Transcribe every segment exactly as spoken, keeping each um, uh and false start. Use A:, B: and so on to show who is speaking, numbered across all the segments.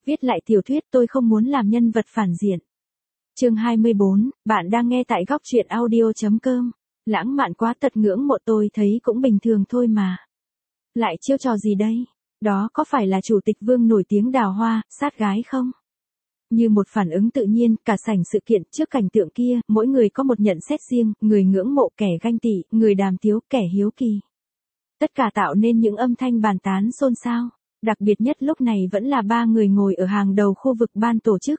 A: Viết lại tiểu thuyết tôi không muốn làm nhân vật phản diện. Chương hai mươi bốn, bạn đang nghe tại góc truyện audio chấm com. Lãng mạn quá tật ngưỡng mộ tôi thấy cũng bình thường thôi mà. Lại chiêu trò gì đây? Đó có phải là chủ tịch Vương nổi tiếng đào hoa, sát gái không? Như một phản ứng tự nhiên, cả sảnh sự kiện trước cảnh tượng kia, mỗi người có một nhận xét riêng, người ngưỡng mộ, kẻ ganh tị, người đàm tiếu, kẻ hiếu kỳ. Tất cả tạo nên những âm thanh bàn tán xôn xao. Đặc biệt nhất lúc này vẫn là ba người ngồi ở hàng đầu khu vực ban tổ chức.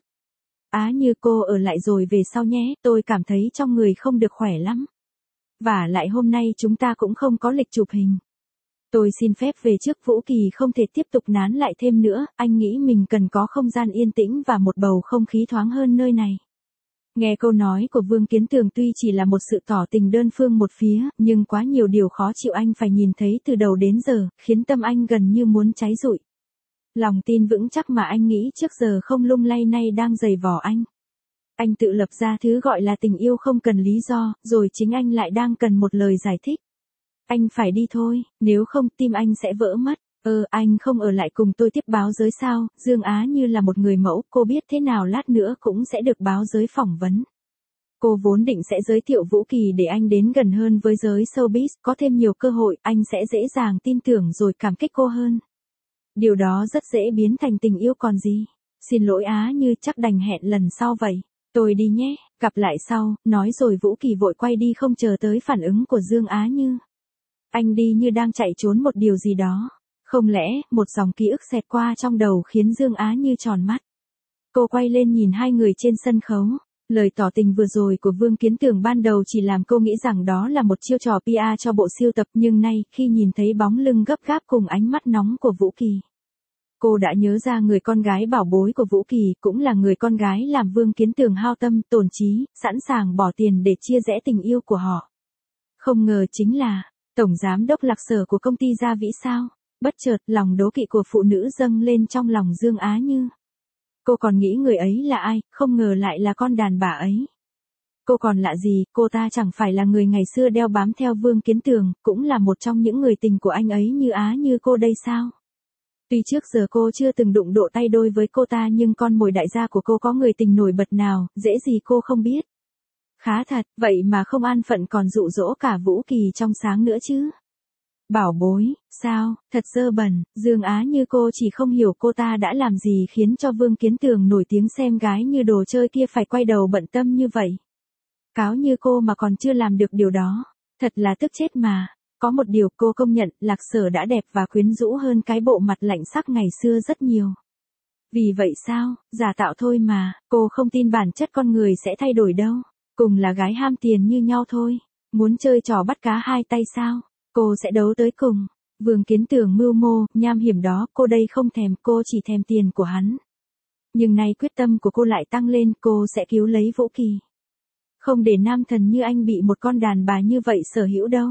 A: Á Như cô ở lại rồi về sau nhé, tôi cảm thấy trong người không được khỏe lắm. Và lại hôm nay chúng ta cũng không có lịch chụp hình. Tôi xin phép về trước, Vũ Kỳ không thể tiếp tục nán lại thêm nữa, anh nghĩ mình cần có không gian yên tĩnh và một bầu không khí thoáng hơn nơi này. Nghe câu nói của Vương Kiến Tường tuy chỉ là một sự tỏ tình đơn phương một phía, nhưng quá nhiều điều khó chịu anh phải nhìn thấy từ đầu đến giờ, khiến tâm anh gần như muốn cháy rụi. Lòng tin vững chắc mà anh nghĩ trước giờ không lung lay nay đang dày vò anh. Anh tự lập ra thứ gọi là tình yêu không cần lý do, rồi chính anh lại đang cần một lời giải thích. Anh phải đi thôi, nếu không tim anh sẽ vỡ mất. Ờ, anh không ở lại cùng tôi tiếp báo giới sao? Dương Á Như là một người mẫu, cô biết thế nào lát nữa cũng sẽ được báo giới phỏng vấn. Cô vốn định sẽ giới thiệu Vũ Kỳ để anh đến gần hơn với giới showbiz, có thêm nhiều cơ hội, anh sẽ dễ dàng tin tưởng rồi cảm kích cô hơn. Điều đó rất dễ biến thành tình yêu còn gì. Xin lỗi Á Như, chắc đành hẹn lần sau vậy. Tôi đi nhé, gặp lại sau, nói rồi Vũ Kỳ vội quay đi không chờ tới phản ứng của Dương Á Như. Anh đi như đang chạy trốn một điều gì đó. Không lẽ, một dòng ký ức xẹt qua trong đầu khiến Dương Á Như tròn mắt. Cô quay lên nhìn hai người trên sân khấu. Lời tỏ tình vừa rồi của Vương Kiến Tường ban đầu chỉ làm cô nghĩ rằng đó là một chiêu trò pê e cho bộ siêu tập, nhưng nay, khi nhìn thấy bóng lưng gấp gáp cùng ánh mắt nóng của Vũ Kỳ, cô đã nhớ ra người con gái bảo bối của Vũ Kỳ cũng là người con gái làm Vương Kiến Tường hao tâm, tổn trí, sẵn sàng bỏ tiền để chia rẽ tình yêu của họ. Không ngờ chính là tổng giám đốc Lạc Sở của công ty Gia Vĩ sao? Bất chợt, lòng đố kỵ của phụ nữ dâng lên trong lòng Dương Á Như. Cô còn nghĩ người ấy là ai, không ngờ lại là con đàn bà ấy. Cô còn lạ gì, cô ta chẳng phải là người ngày xưa đeo bám theo Vương Kiến Tường, cũng là một trong những người tình của anh ấy như Á Như cô đây sao? Tuy trước giờ cô chưa từng đụng độ tay đôi với cô ta, nhưng con mồi đại gia của cô có người tình nổi bật nào, dễ gì cô không biết. Khá thật, vậy mà không an phận còn dụ dỗ cả Vũ Kỳ trong sáng nữa chứ. Bảo bối, sao, thật dơ bẩn, Dương Á Như cô chỉ không hiểu cô ta đã làm gì khiến cho Vương Kiến Tường nổi tiếng xem gái như đồ chơi kia phải quay đầu bận tâm như vậy. Cáo như cô mà còn chưa làm được điều đó, thật là tức chết mà. Có một điều cô công nhận, Lạc Sở đã đẹp và quyến rũ hơn cái bộ mặt lạnh sắc ngày xưa rất nhiều. Vì vậy sao, giả tạo thôi mà, cô không tin bản chất con người sẽ thay đổi đâu. Cùng là gái ham tiền như nhau thôi. Muốn chơi trò bắt cá hai tay sao? Cô sẽ đấu tới cùng. Vương Kiến Tường mưu mô, nham hiểm đó, cô đây không thèm, cô chỉ thèm tiền của hắn. Nhưng nay quyết tâm của cô lại tăng lên, cô sẽ cứu lấy Vũ Kỳ. Không để nam thần như anh bị một con đàn bà như vậy sở hữu đâu.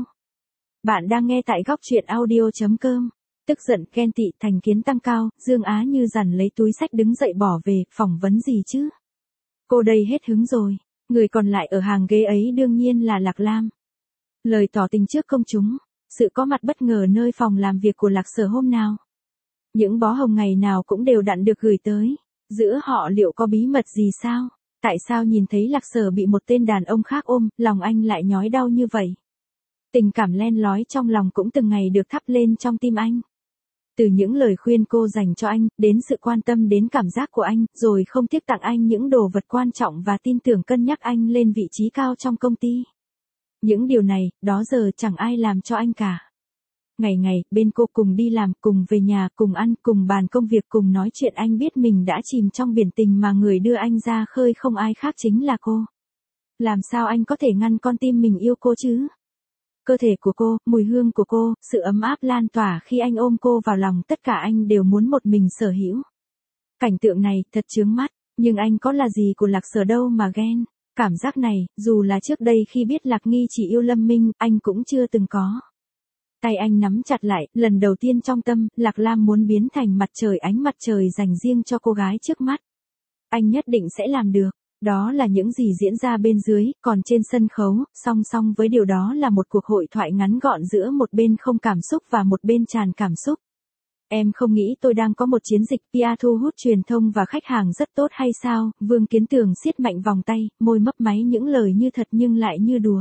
A: Bạn đang nghe tại góc truyện audio chấm com. Tức giận, ghen tị, thành kiến tăng cao, Dương Á Như dằn lấy túi xách đứng dậy bỏ về, phỏng vấn gì chứ? Cô đây hết hứng rồi. Người còn lại ở hàng ghế ấy đương nhiên là Lạc Lam. Lời tỏ tình trước công chúng, sự có mặt bất ngờ nơi phòng làm việc của Lạc Sở hôm nào. Những bó hồng ngày nào cũng đều đặn được gửi tới. Giữa họ liệu có bí mật gì sao? Tại sao nhìn thấy Lạc Sở bị một tên đàn ông khác ôm, lòng anh lại nhói đau như vậy? Tình cảm len lói trong lòng cũng từng ngày được thắp lên trong tim anh. Từ những lời khuyên cô dành cho anh, đến sự quan tâm đến cảm giác của anh, rồi không tiếc tặng anh những đồ vật quan trọng và tin tưởng cân nhắc anh lên vị trí cao trong công ty. Những điều này, đó giờ chẳng ai làm cho anh cả. Ngày ngày, bên cô cùng đi làm, cùng về nhà, cùng ăn, cùng bàn công việc, cùng nói chuyện, anh biết mình đã chìm trong biển tình mà người đưa anh ra khơi không ai khác chính là cô. Làm sao anh có thể ngăn con tim mình yêu cô chứ? Cơ thể của cô, mùi hương của cô, sự ấm áp lan tỏa khi anh ôm cô vào lòng, tất cả anh đều muốn một mình sở hữu. Cảnh tượng này, thật chướng mắt, nhưng anh có là gì của Lạc Sở đâu mà ghen. Cảm giác này, dù là trước đây khi biết Lạc Nghi chỉ yêu Lâm Minh, anh cũng chưa từng có. Tay anh nắm chặt lại, lần đầu tiên trong tâm, Lạc Lam muốn biến thành mặt trời, ánh mặt trời dành riêng cho cô gái trước mắt. Anh nhất định sẽ làm được. Đó là những gì diễn ra bên dưới, còn trên sân khấu, song song với điều đó là một cuộc hội thoại ngắn gọn giữa một bên không cảm xúc và một bên tràn cảm xúc. Em không nghĩ tôi đang có một chiến dịch pê e thu hút truyền thông và khách hàng rất tốt hay sao? Vương Kiến Tường siết mạnh vòng tay, môi mấp máy những lời như thật nhưng lại như đùa.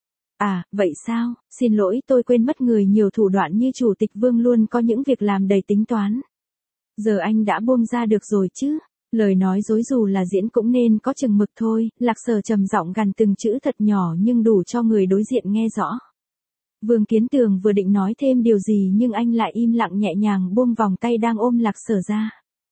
A: À, vậy sao? Xin lỗi, tôi quên mất người nhiều thủ đoạn như chủ tịch Vương luôn có những việc làm đầy tính toán. Giờ anh đã buông ra được rồi chứ? Lời nói dối dù là diễn cũng nên có chừng mực thôi. Lạc Sở trầm giọng gằn từng chữ thật nhỏ nhưng đủ cho người đối diện nghe rõ. Vương Kiến Tường vừa định nói thêm điều gì nhưng anh lại im lặng nhẹ nhàng buông vòng tay đang ôm Lạc Sở ra.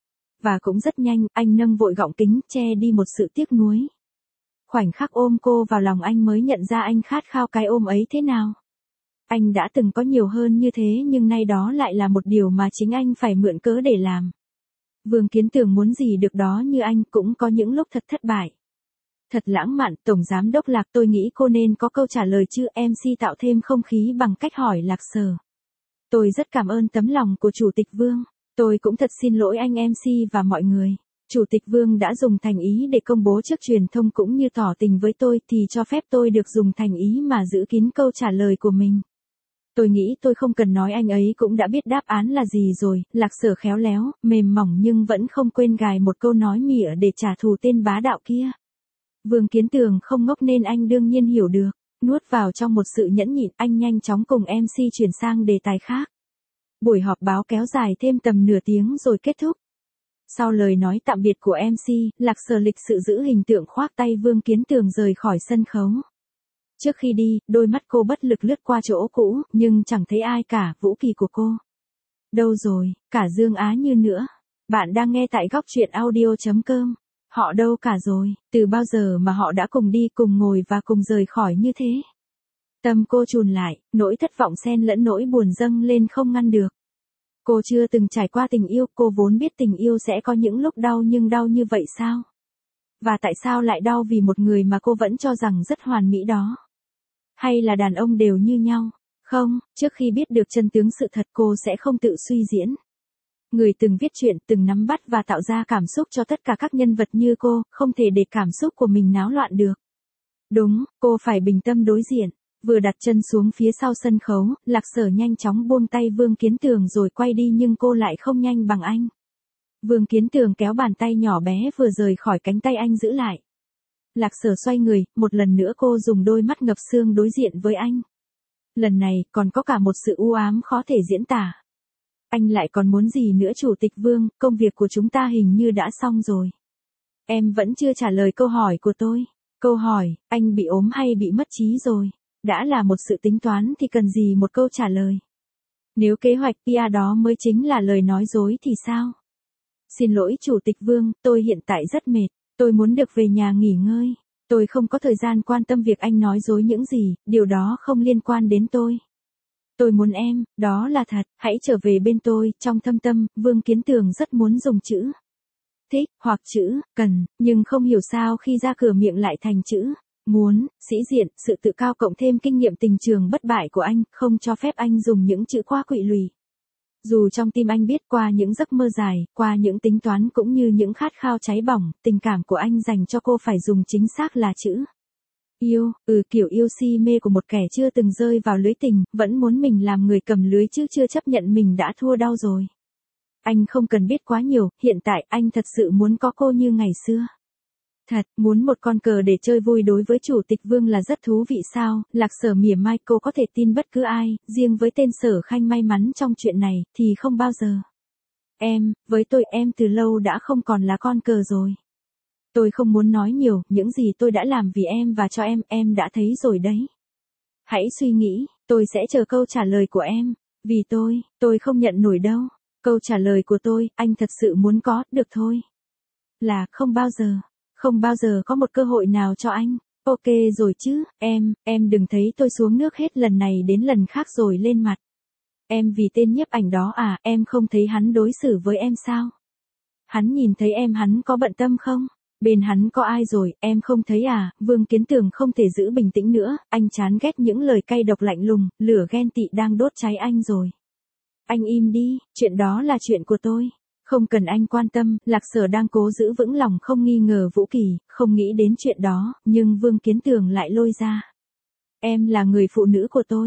A: Và cũng rất nhanh, anh nâng vội gọng kính, che đi một sự tiếc nuối. Khoảnh khắc ôm cô vào lòng anh mới nhận ra anh khát khao cái ôm ấy thế nào. Anh đã từng có nhiều hơn như thế nhưng nay đó lại là một điều mà chính anh phải mượn cớ để làm. Vương Kiến Tường muốn gì được đó như anh cũng có những lúc thật thất bại. Thật lãng mạn, Tổng Giám Đốc Lạc, tôi nghĩ cô nên có câu trả lời chứ. em xê tạo thêm không khí bằng cách hỏi Lạc Sở. Tôi rất cảm ơn tấm lòng của Chủ tịch Vương. Tôi cũng thật xin lỗi anh em xê và mọi người. Chủ tịch Vương đã dùng thành ý để công bố trước truyền thông cũng như tỏ tình với tôi thì cho phép tôi được dùng thành ý mà giữ kín câu trả lời của mình. Tôi nghĩ tôi không cần nói anh ấy cũng đã biết đáp án là gì rồi. Lạc Sở khéo léo, mềm mỏng nhưng vẫn không quên gài một câu nói mỉa để trả thù tên bá đạo kia. Vương Kiến Tường không ngốc nên anh đương nhiên hiểu được. Nuốt vào trong một sự nhẫn nhịn, anh nhanh chóng cùng em xê chuyển sang đề tài khác. Buổi họp báo kéo dài thêm tầm nửa tiếng rồi kết thúc. Sau lời nói tạm biệt của em xê, Lạc Sở lịch sự giữ hình tượng khoác tay Vương Kiến Tường rời khỏi sân khấu. Trước khi đi, đôi mắt cô bất lực lướt qua chỗ cũ, nhưng chẳng thấy ai cả. Vũ Kỳ của cô. Đâu rồi, cả Dương Á Như nữa. Bạn đang nghe tại góc truyện audio chấm com. Họ đâu cả rồi, từ bao giờ mà họ đã cùng đi, cùng ngồi và cùng rời khỏi như thế. Tâm cô chùn lại, nỗi thất vọng xen lẫn nỗi buồn dâng lên không ngăn được. Cô chưa từng trải qua tình yêu, cô vốn biết tình yêu sẽ có những lúc đau nhưng đau như vậy sao? Và tại sao lại đau vì một người mà cô vẫn cho rằng rất hoàn mỹ đó? Hay là đàn ông đều như nhau? Không, trước khi biết được chân tướng sự thật cô sẽ không tự suy diễn. Người từng viết truyện, từng nắm bắt và tạo ra cảm xúc cho tất cả các nhân vật như cô, không thể để cảm xúc của mình náo loạn được. Đúng, cô phải bình tâm đối diện. Vừa đặt chân xuống phía sau sân khấu, Lạc Sở nhanh chóng buông tay Vương Kiến Tường rồi quay đi nhưng cô lại không nhanh bằng anh. Vương Kiến Tường kéo bàn tay nhỏ bé vừa rời khỏi cánh tay anh giữ lại. Lạc Sở xoay người, một lần nữa cô dùng đôi mắt ngập sương đối diện với anh. Lần này, còn có cả một sự u ám khó thể diễn tả. Anh lại còn muốn gì nữa Chủ tịch Vương, công việc của chúng ta hình như đã xong rồi. Em vẫn chưa trả lời câu hỏi của tôi. Câu hỏi, anh bị ốm hay bị mất trí rồi? Đã là một sự tính toán thì cần gì một câu trả lời? Nếu kế hoạch pê e đó mới chính là lời nói dối thì sao? Xin lỗi Chủ tịch Vương, tôi hiện tại rất mệt. Tôi muốn được về nhà nghỉ ngơi. Tôi không có thời gian quan tâm việc anh nói dối những gì, điều đó không liên quan đến tôi. Tôi muốn em, đó là thật, hãy trở về bên tôi. Trong thâm tâm, Vương Kiến Tường rất muốn dùng chữ thích, hoặc chữ cần, nhưng không hiểu sao khi ra cửa miệng lại thành chữ muốn. Sĩ diện, sự tự cao cộng thêm kinh nghiệm tình trường bất bại của anh, không cho phép anh dùng những chữ quá quỵ lùi. Dù trong tim anh biết qua những giấc mơ dài, qua những tính toán cũng như những khát khao cháy bỏng, tình cảm của anh dành cho cô phải dùng chính xác là chữ yêu, ừ kiểu yêu si mê của một kẻ chưa từng rơi vào lưới tình, vẫn muốn mình làm người cầm lưới chứ chưa chấp nhận mình đã thua đau rồi. Anh không cần biết quá nhiều, hiện tại anh thật sự muốn có cô như ngày xưa. Thật, muốn một con cờ để chơi vui đối với Chủ tịch Vương là rất thú vị sao? Lạc Sở mỉa mai, cô có thể tin bất cứ ai, riêng với tên Sở Khanh may mắn trong chuyện này, thì không bao giờ. Em, với tôi em từ lâu đã không còn là con cờ rồi. Tôi không muốn nói nhiều, những gì tôi đã làm vì em và cho em, em đã thấy rồi đấy. Hãy suy nghĩ, tôi sẽ chờ câu trả lời của em. Vì tôi, tôi không nhận nổi đâu. Câu trả lời của tôi, anh thật sự muốn có, được thôi. Là, không bao giờ. Không bao giờ có một cơ hội nào cho anh. Ok rồi chứ, em, em đừng thấy tôi xuống nước hết lần này đến lần khác rồi lên mặt. Em vì tên nhiếp ảnh đó à, em không thấy hắn đối xử với em sao? Hắn nhìn thấy em hắn có bận tâm không? Bên hắn có ai rồi, em không thấy à? Vương Kiến Tường không thể giữ bình tĩnh nữa, anh chán ghét những lời cay độc lạnh lùng, lửa ghen tị đang đốt cháy anh rồi. Anh im đi, chuyện đó là chuyện của tôi. Không cần anh quan tâm, Lạc Sở đang cố giữ vững lòng không nghi ngờ Vũ Kỳ, không nghĩ đến chuyện đó, nhưng Vương Kiến Tường lại lôi ra. Em là người phụ nữ của tôi.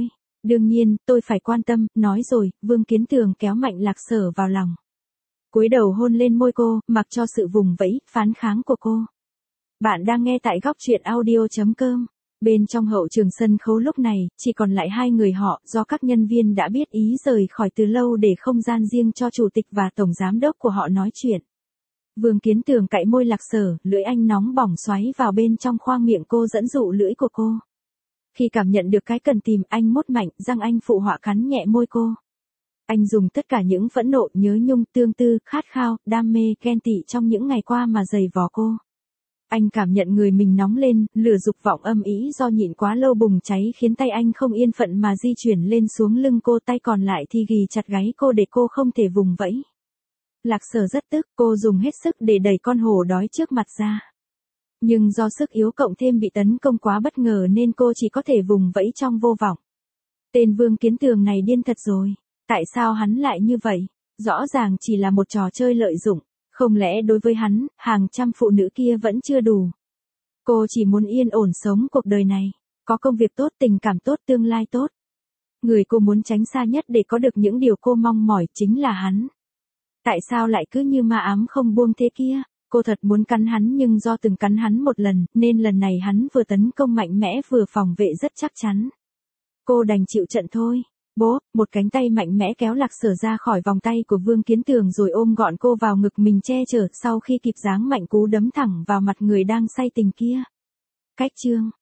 A: Đương nhiên, tôi phải quan tâm, nói rồi, Vương Kiến Tường kéo mạnh Lạc Sở vào lòng. Cúi đầu hôn lên môi cô, mặc cho sự vùng vẫy, phán kháng của cô. Bạn đang nghe tại góc truyện audio.com. Bên trong hậu trường sân khấu lúc này, chỉ còn lại hai người họ, do các nhân viên đã biết ý rời khỏi từ lâu để không gian riêng cho chủ tịch và tổng giám đốc của họ nói chuyện. Vương Kiến Tường cạy môi Lạc Sở, lưỡi anh nóng bỏng xoáy vào bên trong khoang miệng cô dẫn dụ lưỡi của cô. Khi cảm nhận được cái cần tìm, anh mút mạnh, răng anh phụ họa cắn nhẹ môi cô. Anh dùng tất cả những phẫn nộ, nhớ nhung, tương tư, khát khao, đam mê, ghen tị trong những ngày qua mà giày vò cô. Anh cảm nhận người mình nóng lên, lửa dục vọng âm ý do nhịn quá lâu bùng cháy khiến tay anh không yên phận mà di chuyển lên xuống lưng cô, tay còn lại thì ghì chặt gáy cô để cô không thể vùng vẫy. Lạc Sở rất tức, cô dùng hết sức để đẩy con hổ đói trước mặt ra. Nhưng do sức yếu cộng thêm bị tấn công quá bất ngờ nên cô chỉ có thể vùng vẫy trong vô vọng. Tên Vương Kiến Tường này điên thật rồi. Tại sao hắn lại như vậy? Rõ ràng chỉ là một trò chơi lợi dụng. Không lẽ đối với hắn, hàng trăm phụ nữ kia vẫn chưa đủ? Cô chỉ muốn yên ổn sống cuộc đời này. Có công việc tốt, tình cảm tốt, tương lai tốt. Người cô muốn tránh xa nhất để có được những điều cô mong mỏi chính là hắn. Tại sao lại cứ như ma ám không buông thế kia? Cô thật muốn cắn hắn nhưng do từng cắn hắn một lần, nên lần này hắn vừa tấn công mạnh mẽ vừa phòng vệ rất chắc chắn. Cô đành chịu trận thôi. Bố, một cánh tay mạnh mẽ kéo Lạc Sở ra khỏi vòng tay của Vương Kiến Tường rồi ôm gọn cô vào ngực mình che chở, sau khi kịp giáng mạnh cú đấm thẳng vào mặt người đang say tình kia. Cách chương